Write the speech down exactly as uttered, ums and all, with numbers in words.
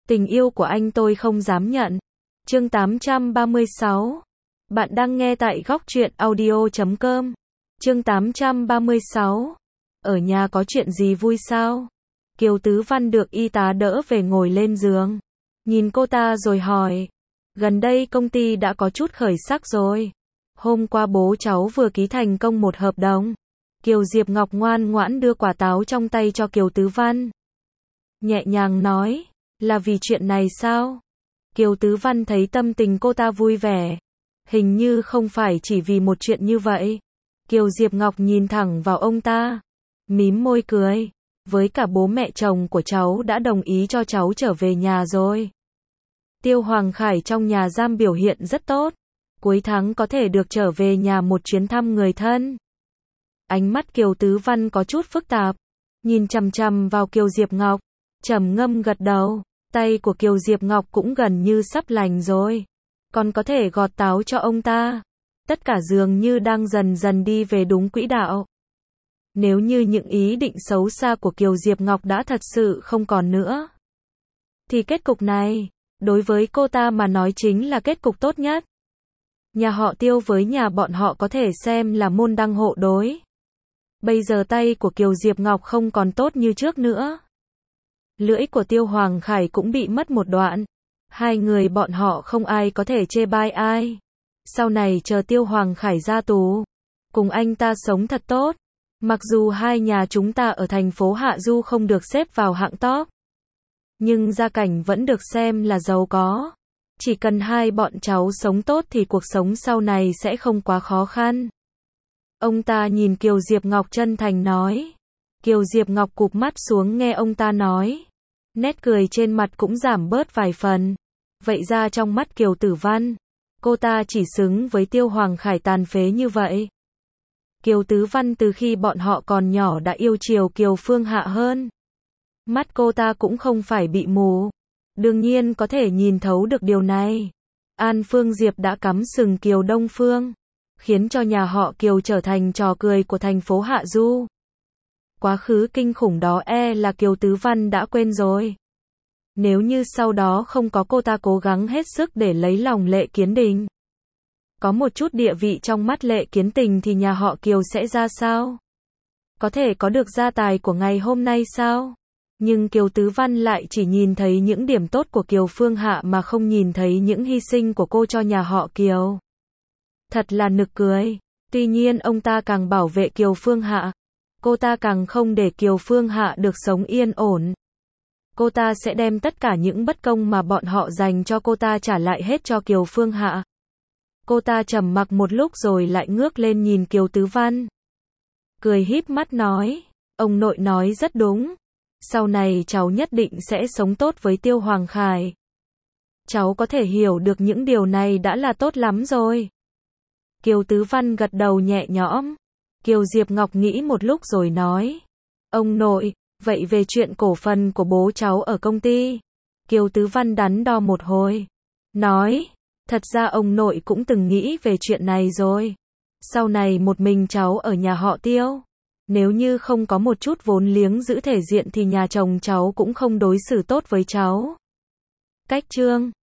Tình yêu của anh tôi không dám nhận. Chương tám trăm ba mươi sáu. Bạn đang nghe tại góc truyện audio chấm com. Chương tám trăm ba mươi sáu. Ở nhà có chuyện gì vui sao? Kiều Tứ Văn được y tá đỡ về ngồi lên giường. Nhìn cô ta rồi hỏi. Gần đây công ty đã có chút khởi sắc rồi. Hôm qua bố cháu vừa ký thành công một hợp đồng. Kiều Diệp Ngọc ngoan ngoãn đưa quả táo trong tay cho Kiều Tứ Văn. Nhẹ nhàng nói. Là vì chuyện này sao? Kiều Tứ Văn thấy tâm tình cô ta vui vẻ. Hình như không phải chỉ vì một chuyện như vậy. Kiều Diệp Ngọc nhìn thẳng vào ông ta. Mím môi cười. Với cả bố mẹ chồng của cháu đã đồng ý cho cháu trở về nhà rồi. Tiêu Hoàng Khải trong nhà giam biểu hiện rất tốt. Cuối tháng có thể được trở về nhà một chuyến thăm người thân. Ánh mắt Kiều Tứ Văn có chút phức tạp. Nhìn chằm chằm vào Kiều Diệp Ngọc. Trầm ngâm gật đầu. Tay của Kiều Diệp Ngọc cũng gần như sắp lành rồi. Còn có thể gọt táo cho ông ta. Tất cả dường như đang dần dần đi về đúng quỹ đạo. Nếu như những ý định xấu xa của Kiều Diệp Ngọc đã thật sự không còn nữa, thì kết cục này, đối với cô ta mà nói chính là kết cục tốt nhất. Nhà họ Tiêu với nhà bọn họ có thể xem là môn đăng hộ đối. Bây giờ tay của Kiều Diệp Ngọc không còn tốt như trước nữa. Lưỡi của Tiêu Hoàng Khải cũng bị mất một đoạn. Hai người bọn họ không ai có thể chê bai ai. Sau này chờ Tiêu Hoàng Khải ra tù, cùng anh ta sống thật tốt. Mặc dù hai nhà chúng ta ở thành phố Hạ Du không được xếp vào hạng top, nhưng gia cảnh vẫn được xem là giàu có. Chỉ cần hai bọn cháu sống tốt thì cuộc sống sau này sẽ không quá khó khăn. Ông ta nhìn Kiều Diệp Ngọc chân thành nói. Kiều Diệp Ngọc cụp mắt xuống nghe ông ta nói. Nét cười trên mặt cũng giảm bớt vài phần. Vậy ra trong mắt Kiều Tử Văn, cô ta chỉ xứng với Tiêu Hoàng Khải tàn phế như vậy. Kiều Tứ Văn từ khi bọn họ còn nhỏ đã yêu chiều Kiều Phương Hạ hơn. Mắt cô ta cũng không phải bị mù. Đương nhiên có thể nhìn thấu được điều này. An Phương Diệp đã cắm sừng Kiều Đông Phương, khiến cho nhà họ Kiều trở thành trò cười của thành phố Hạ Du. Quá khứ kinh khủng đó e là Kiều Tứ Văn đã quên rồi. Nếu như sau đó không có cô ta cố gắng hết sức để lấy lòng Lệ Kiến Đình, có một chút địa vị trong mắt Lệ Kiến Tình thì nhà họ Kiều sẽ ra sao? Có thể có được gia tài của ngày hôm nay sao? Nhưng Kiều Tứ Văn lại chỉ nhìn thấy những điểm tốt của Kiều Phương Hạ mà không nhìn thấy những hy sinh của cô cho nhà họ Kiều. Thật là nực cười. Tuy nhiên ông ta càng bảo vệ Kiều Phương Hạ, cô ta càng không để Kiều Phương Hạ được sống yên ổn. Cô ta sẽ đem tất cả những bất công mà bọn họ dành cho cô ta trả lại hết cho Kiều Phương Hạ. Cô ta trầm mặc một lúc rồi lại ngước lên nhìn Kiều Tứ Văn. Cười híp mắt nói, ông nội nói rất đúng. Sau này cháu nhất định sẽ sống tốt với Tiêu Hoàng Khải. Cháu có thể hiểu được những điều này đã là tốt lắm rồi. Kiều Tứ Văn gật đầu nhẹ nhõm. Kiều Diệp Ngọc nghĩ một lúc rồi nói. Ông nội, vậy về chuyện cổ phần của bố cháu ở công ty? Kiều Tứ Văn đắn đo một hồi. Nói, thật ra ông nội cũng từng nghĩ về chuyện này rồi. Sau này một mình cháu ở nhà họ Tiêu. Nếu như không có một chút vốn liếng giữ thể diện thì nhà chồng cháu cũng không đối xử tốt với cháu. Cách chương